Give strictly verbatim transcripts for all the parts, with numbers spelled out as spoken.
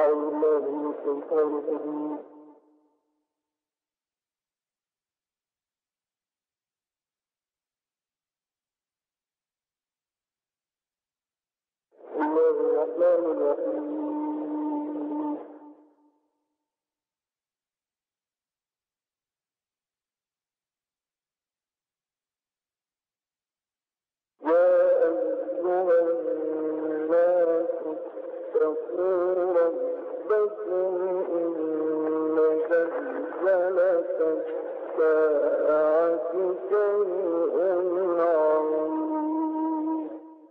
أعوذ بالله من الشيطان الرجيم. بسم الله الرحمن الرحيم. يا أيها الناس اتقوا ربكم إن زلزلة الساعة شيء عظيم.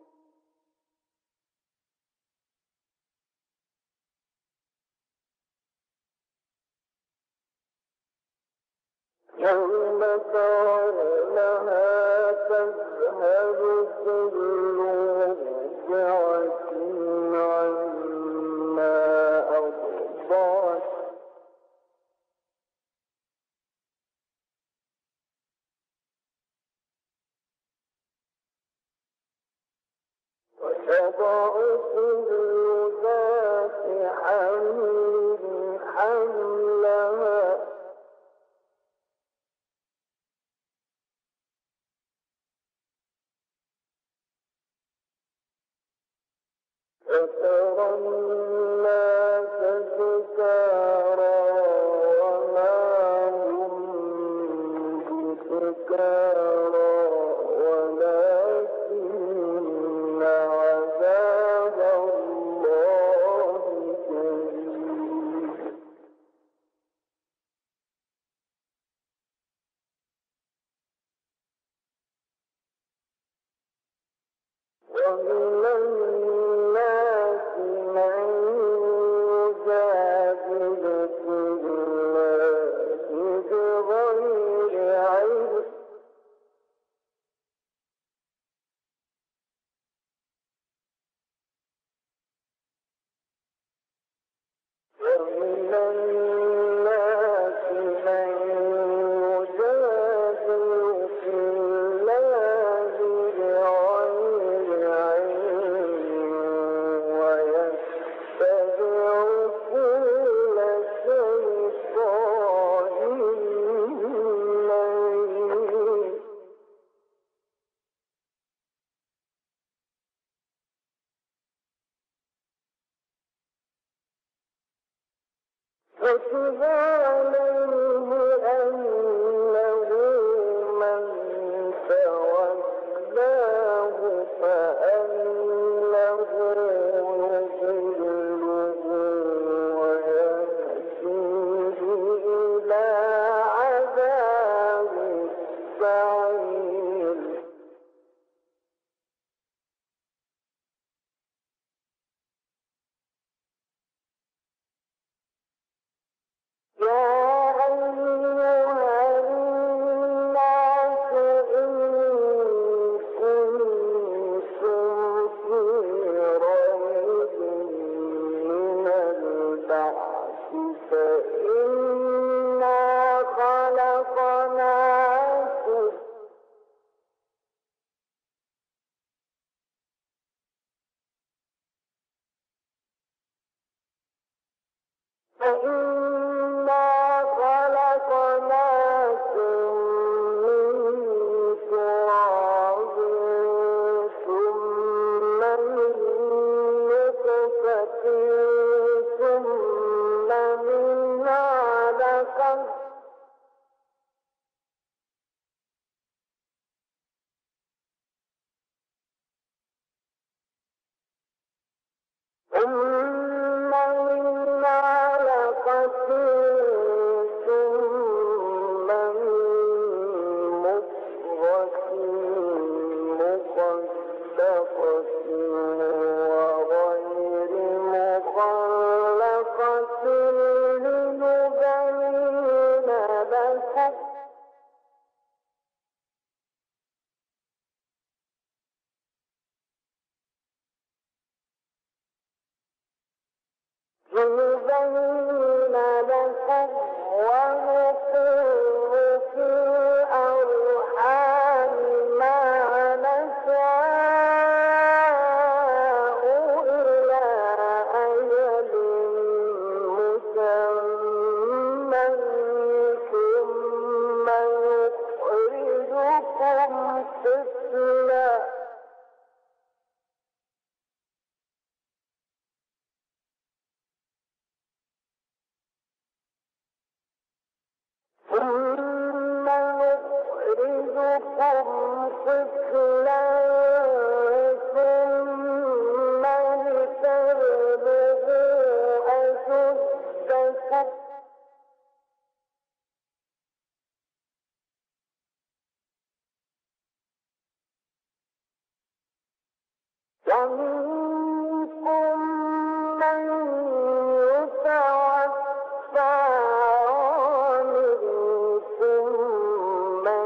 يوم ترونها تذهل كل مرضعة عما أرضعت وتضع كل ذات حمل حملها وترى الناس سكارى وما هم بسكارى ولكن عذاب الله شديد. ومن الناس من يجادل في الله بغير علم ومن الناس من يجادل في الله بغير علم ويتبع كل شيطان مريد. كتب عليه أنه من تولاه فأنه يضله ويهديه إلى عذاب السعير. يا أيها الناس إن كنتم في ريب من البعث فإنا خلقناكم فإنا خلقناكم من تراب ثم من نطفة ثم من علقة ثم من علقة ثم من مضغة مخلقة وغير مخلقة لنبين لكم لنبين لكم ونقر في الأرحام ما نشاء إلى أجل ثم نخرجكم طفلا ثم لتبلغوا أشدكم ومنكم من يتوفى ومنكم من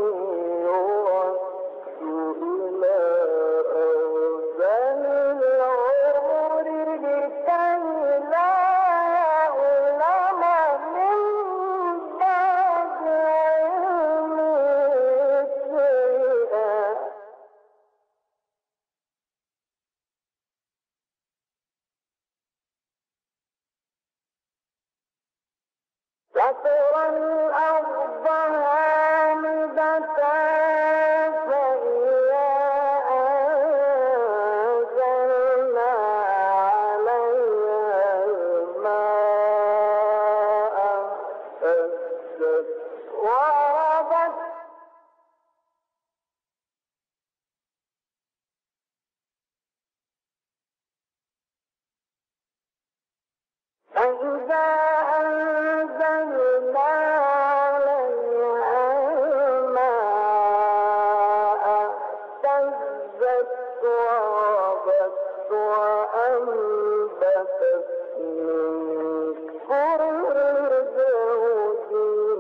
يرد إلى أرذل العمر لكي لا يعلم من بعد علم شيئا وترى الأرض هامدة فإذا أنزلنا عليها الماء اهتزت وربت فإذا أنزلنا عليها الماء اهتزت وربت وأنبتت من كل زوج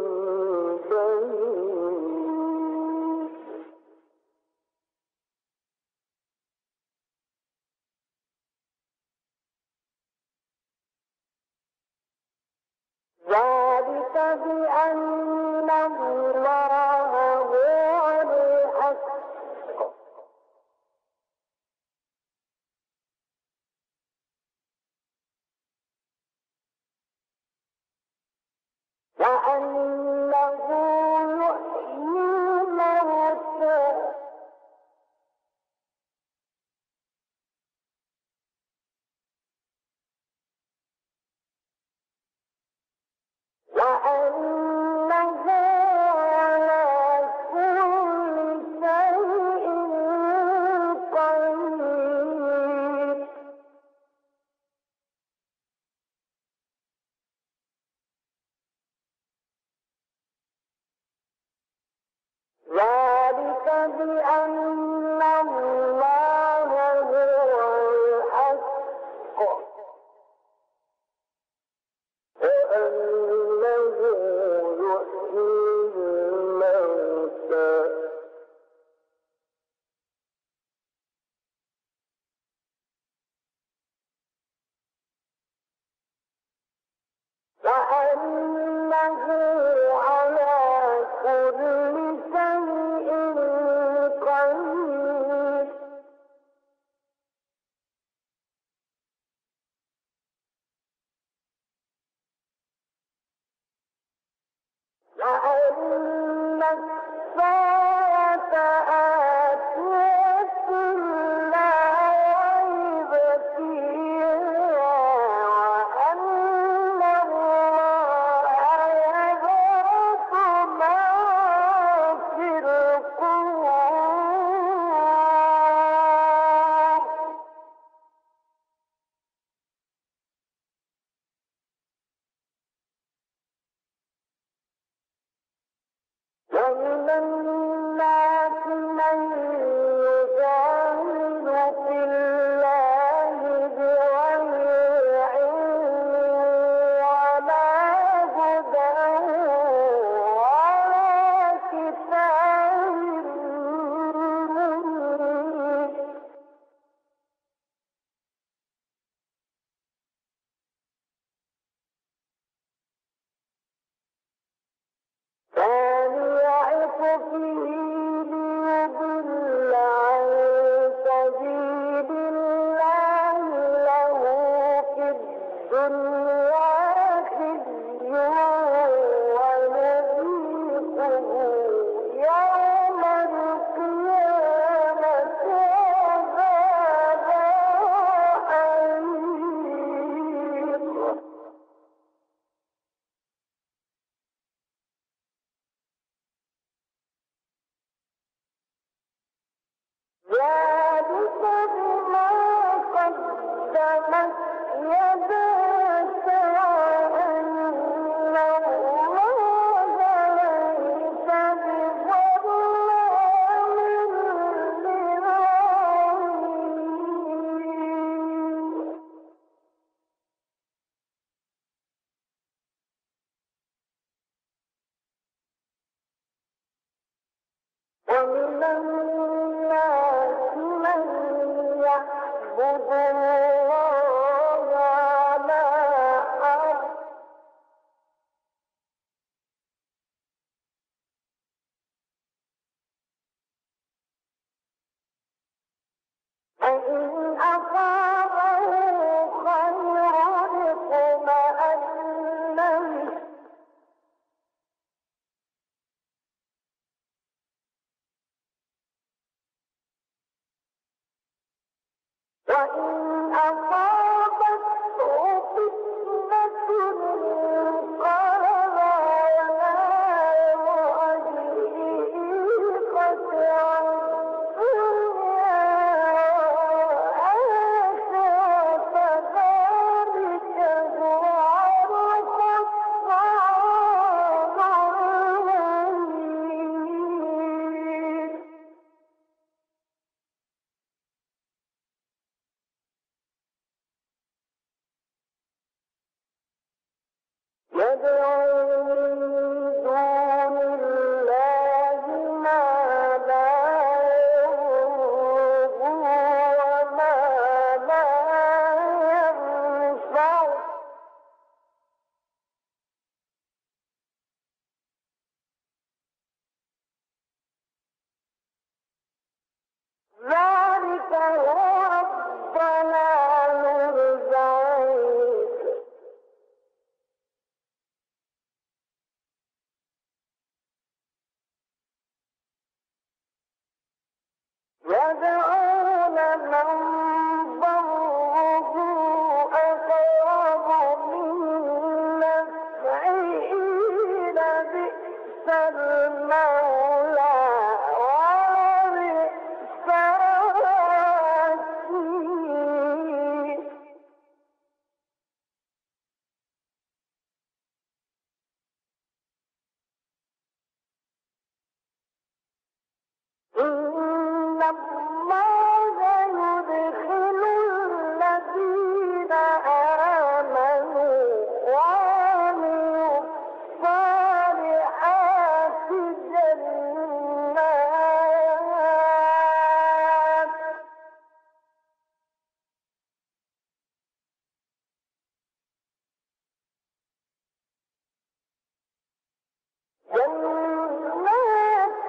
بهيج ذلك بأن الله هو الحق وأنه يحيي الموتى وأنه على كل شيء قدير ذلك بأن الله هو الحق وأنه يحيي الموتى وأنه على كل شيء قدير وأن الساعة آتية لا ريب فيها وأن الله يبعث من في القبور ومن الناس من يجادل في الله بغير علم ولا هدى ولا كتاب منير ثاني عطفه ليضل عن سبيل الله له في الدنيا خزي ونذيقه يوم القيامة عذاب الحريق ومن الناس من يعبد الله على حرف فإن أصابه خير اطمأن به وإن أصابته فتنة انقلب على وجهه خسر الدنيا والآخرة ذلك هو الخسران المبين. يدعو من دون الله ما لا يضره وما لا ينفعه ذلك هو الضلال البعيد. يدعون من ضره أقرب من نفعه لبئس المولى ولبئس الوكيل. إن الله يدخل الذين آمنوا وعملوا الصالحات جنات جنات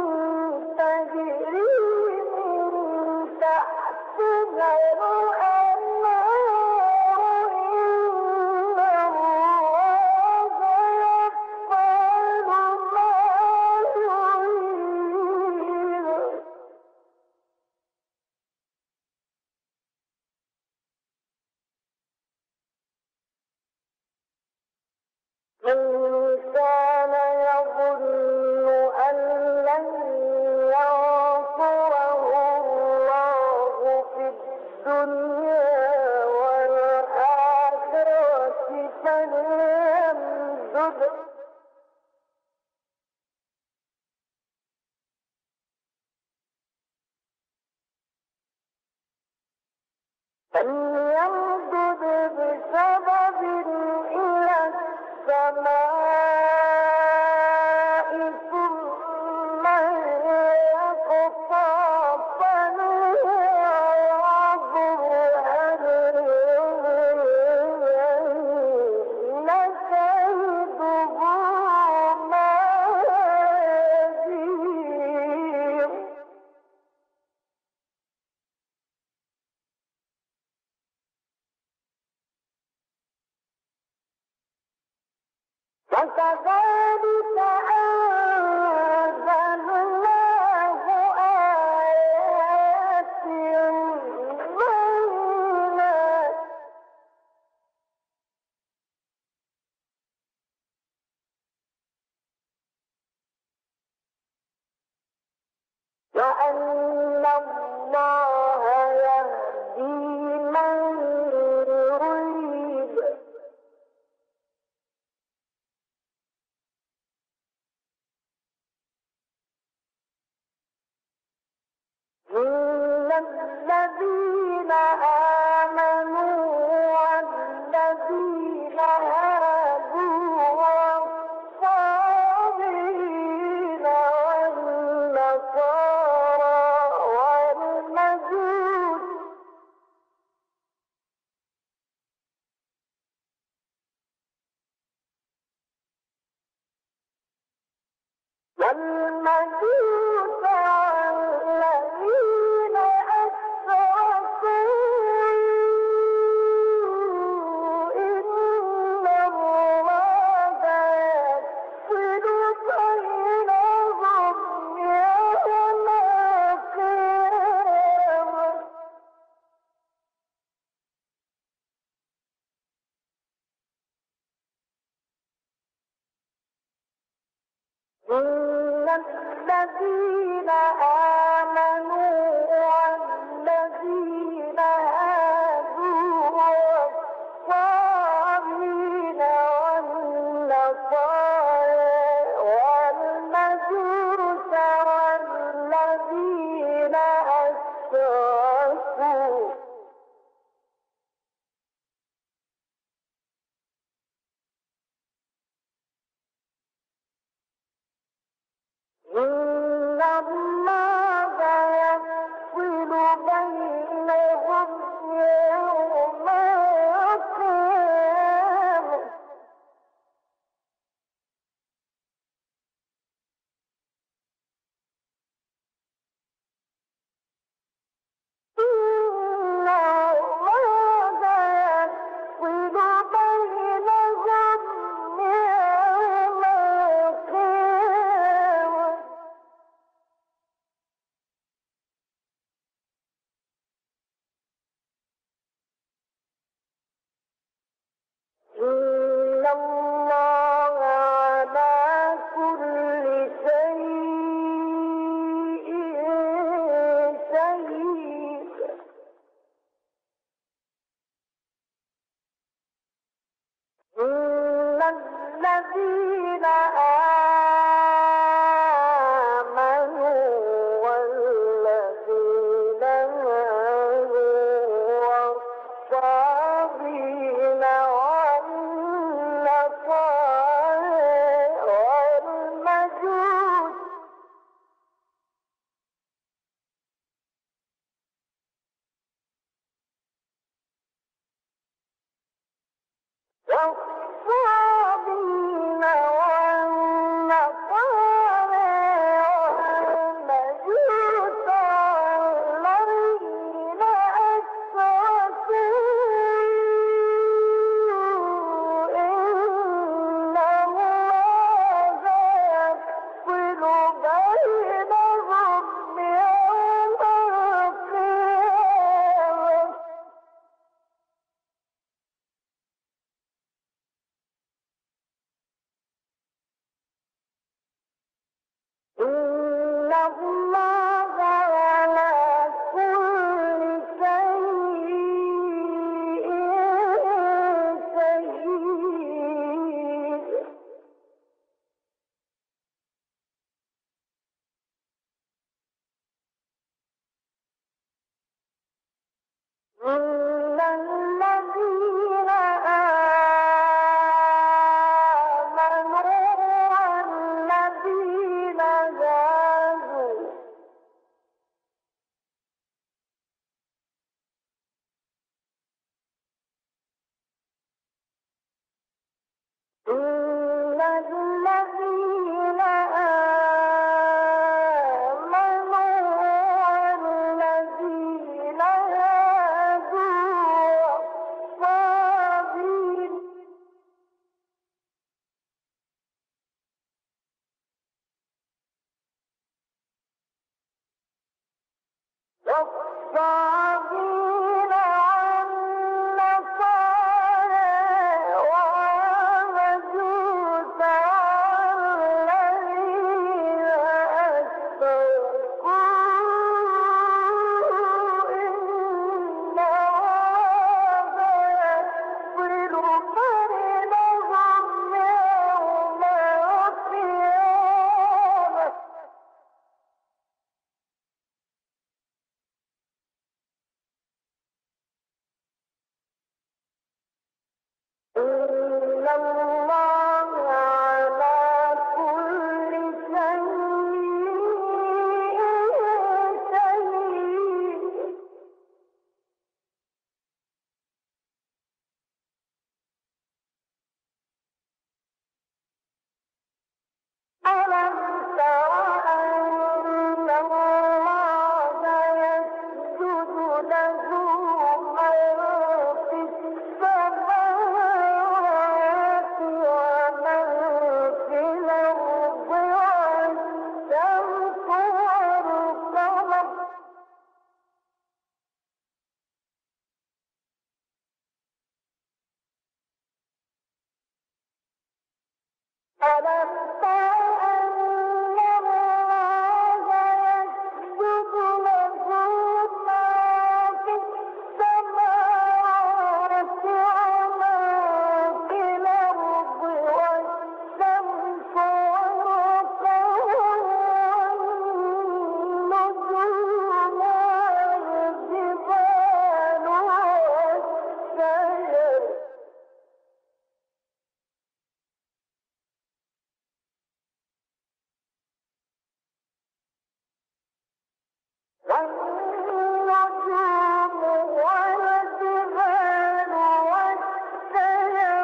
تجري من تحتها الأنهار. إن الله يفعل ما يريد. من كان يظن أن لن ينصره الله في الدنيا والآخرة فليمدد فليمدد بسبب إلى السماء ثم يقطع فلينظر هل كيده ما يزيد. وكذلك أنزلناه آيات بينات وأن الله يهدي من الذين آمنوا والذين هادوا والصابئين والنصارى والمجوس والمجوس والذين أشركوا إن الله يفصل بينهم يوم القيامة إن الذين آمنوا والذين هادوا والصابئين والنصارى والمجوس والذين أشركوا إن الله يفصل بينهم يوم القيامة إن الله يفصل بينهم يوم القيامة إن الله على كل شيء شهيد إن الذين آمنوا والذين هادوا والصابئين والنصارى والمجوس والصابئين والنصارى والمجوس والذين أشركوا إن الله يفصل بينهم يوم القيامة إن الله على كل شيء شهيد إن الذين آمنوا والذين هادوا إن الذين آمنوا والذين هادوا والصابئين والصابئين والنصارى والمجوس والذين أشركوا إن الله يفصل بينهم يوم القيامة ألم تر أن الله يسجد له ما في السماوات وما في الأرض والشمس والقمر والنجوم والجبال والشجر والنجوم والجبال والشجر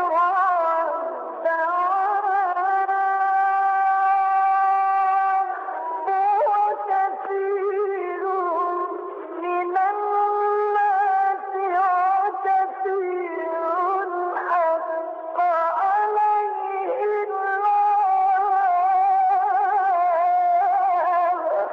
والدواب وكثير من الناس وكثير حق عليه العذاب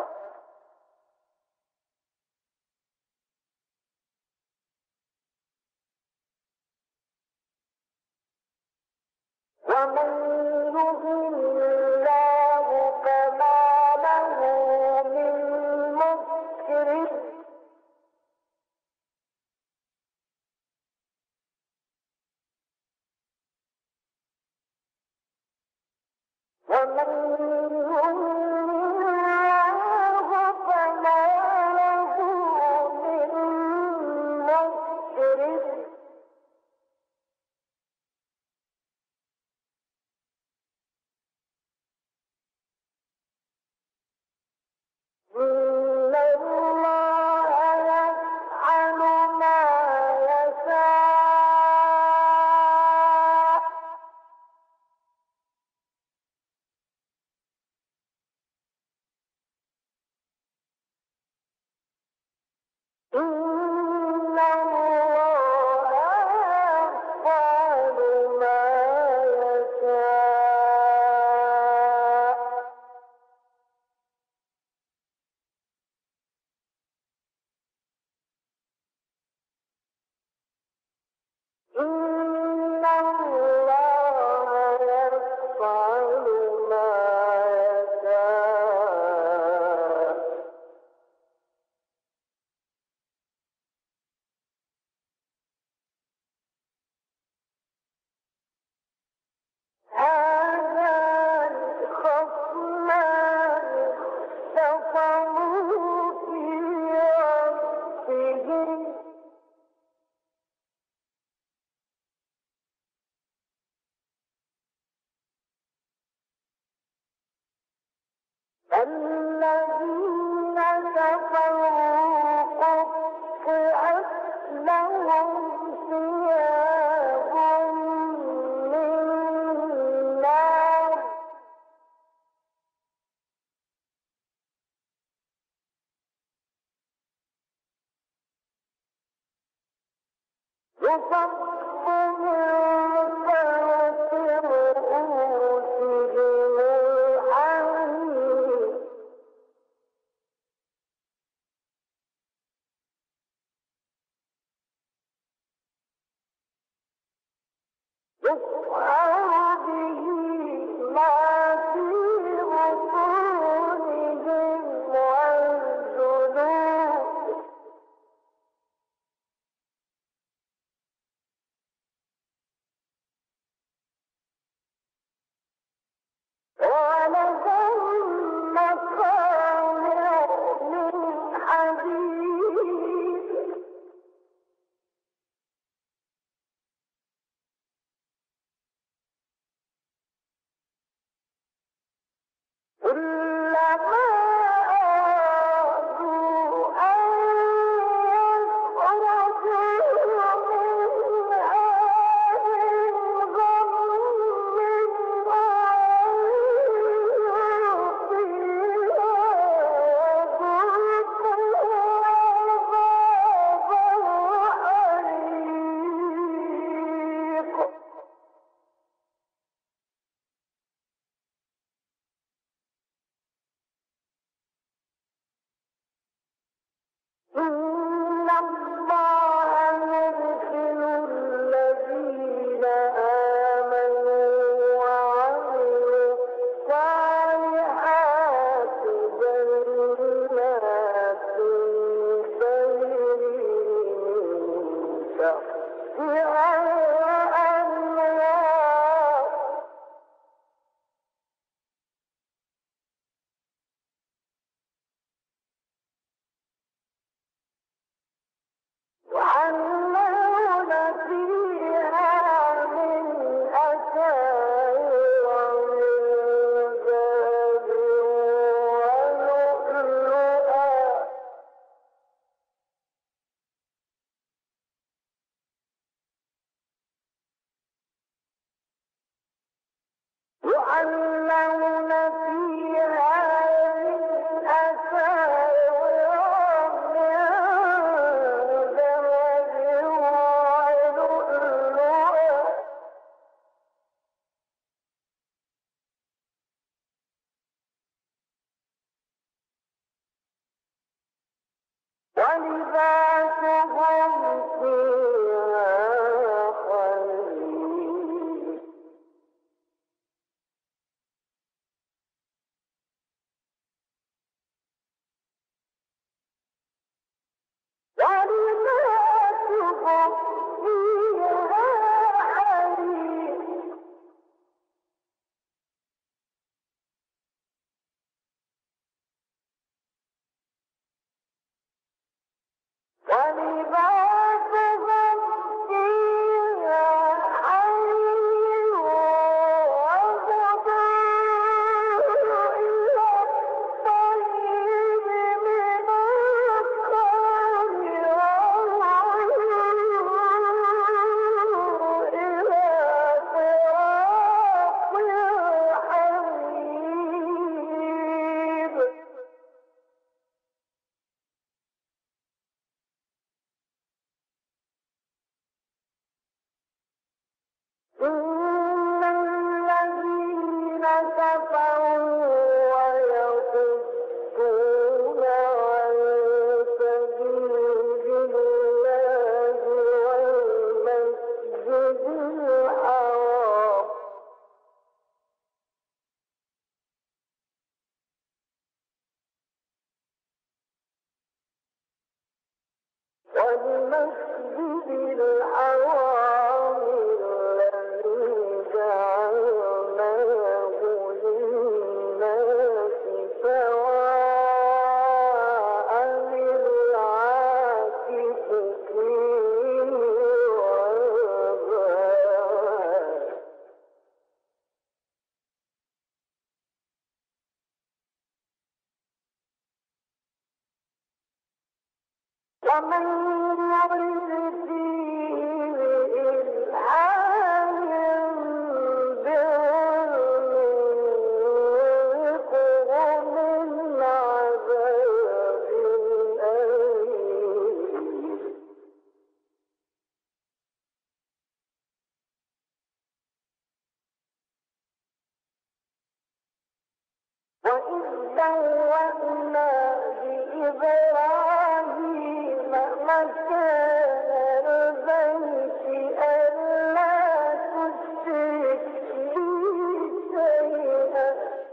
ومن يهن الله فما له من مكرم ومن يهن الله فما له من مكرم إن الله يفعل ما يشاء إن الله يفعل ما يشاء إن الله يفعل ما يشاء هذان خصمان اختصموا في ربهم الذين كفروا قطعت لهم ثياب من نار يصب من فوق رؤوسهم الحميم يسعر به ما في بطونهم والجلود ولهم مقامع من حديد كلما أرادوا أن يخرجوا منها من غم أعيدوا فيها ذوقوا عذاب الحريق إن الله يدخل الذين آمنوا وعملوا والمسجد الحرام الذي جعلناه للناس سواء العاكف فيه والباد ومن يرد فيه بإلحاد بعلم نذقه من عذاب أليم وإذ بوأنا بإبراهيم مكان البيت ألا تشرك بي شيئا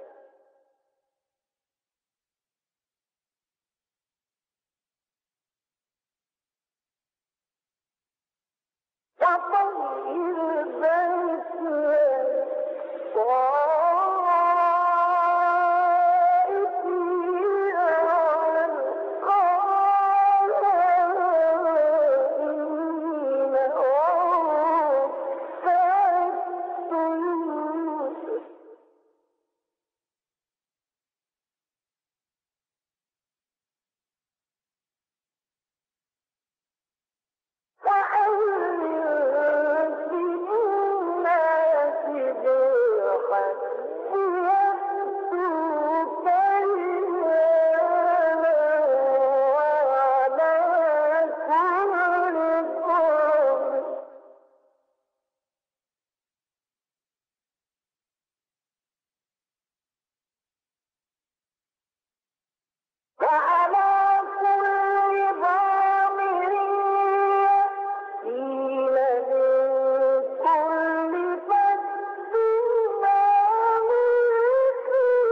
وطهر بيتي للطائفين والقائمين والركع السجود وأذن في الناس بالحج يأتوك رجالا وعلى كل ضامر وعلى كل ضامر يأتين من كل فج عميق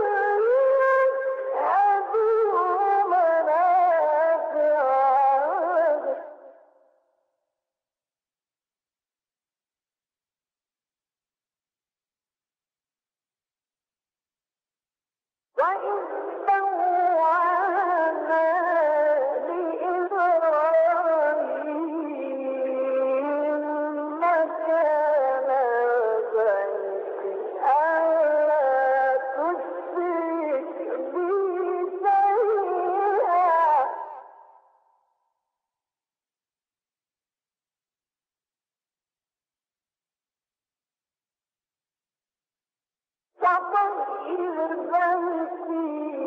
ليشهدوا منافع لهم وإذ بوأنا لإبراهيم مكان البيت ألا تشرك بي شيئا وطهر بيتي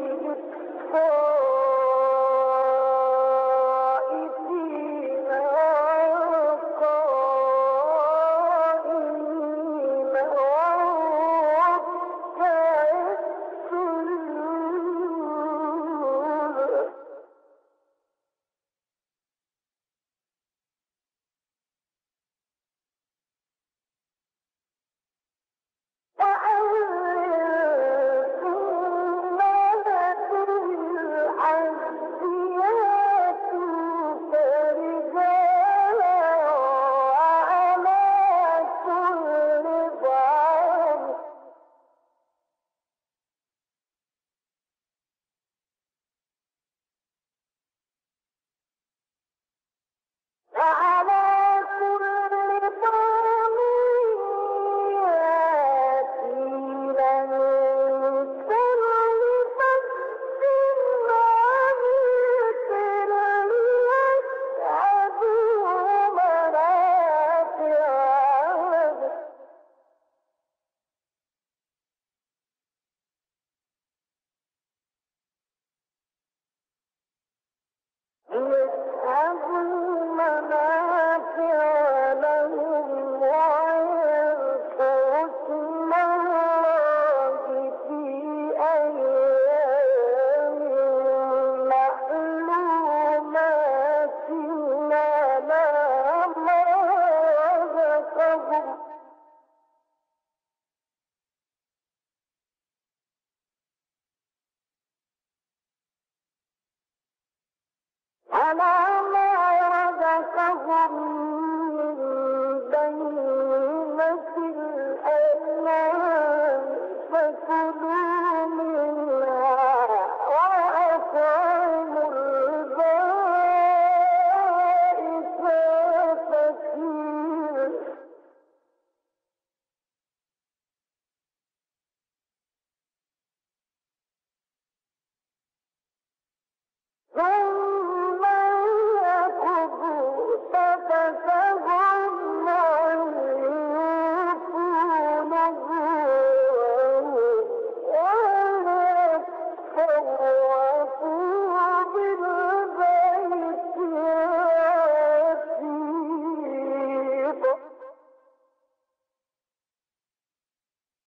للطائفين والقائمين والركع السجود له منافع لهم ويذكروا اسم الله في أيام معلومات على ما رزقهم على ما رزقهم من بهيمة الأنعام فكلوا منها وأطعموا البائس الفقير ثم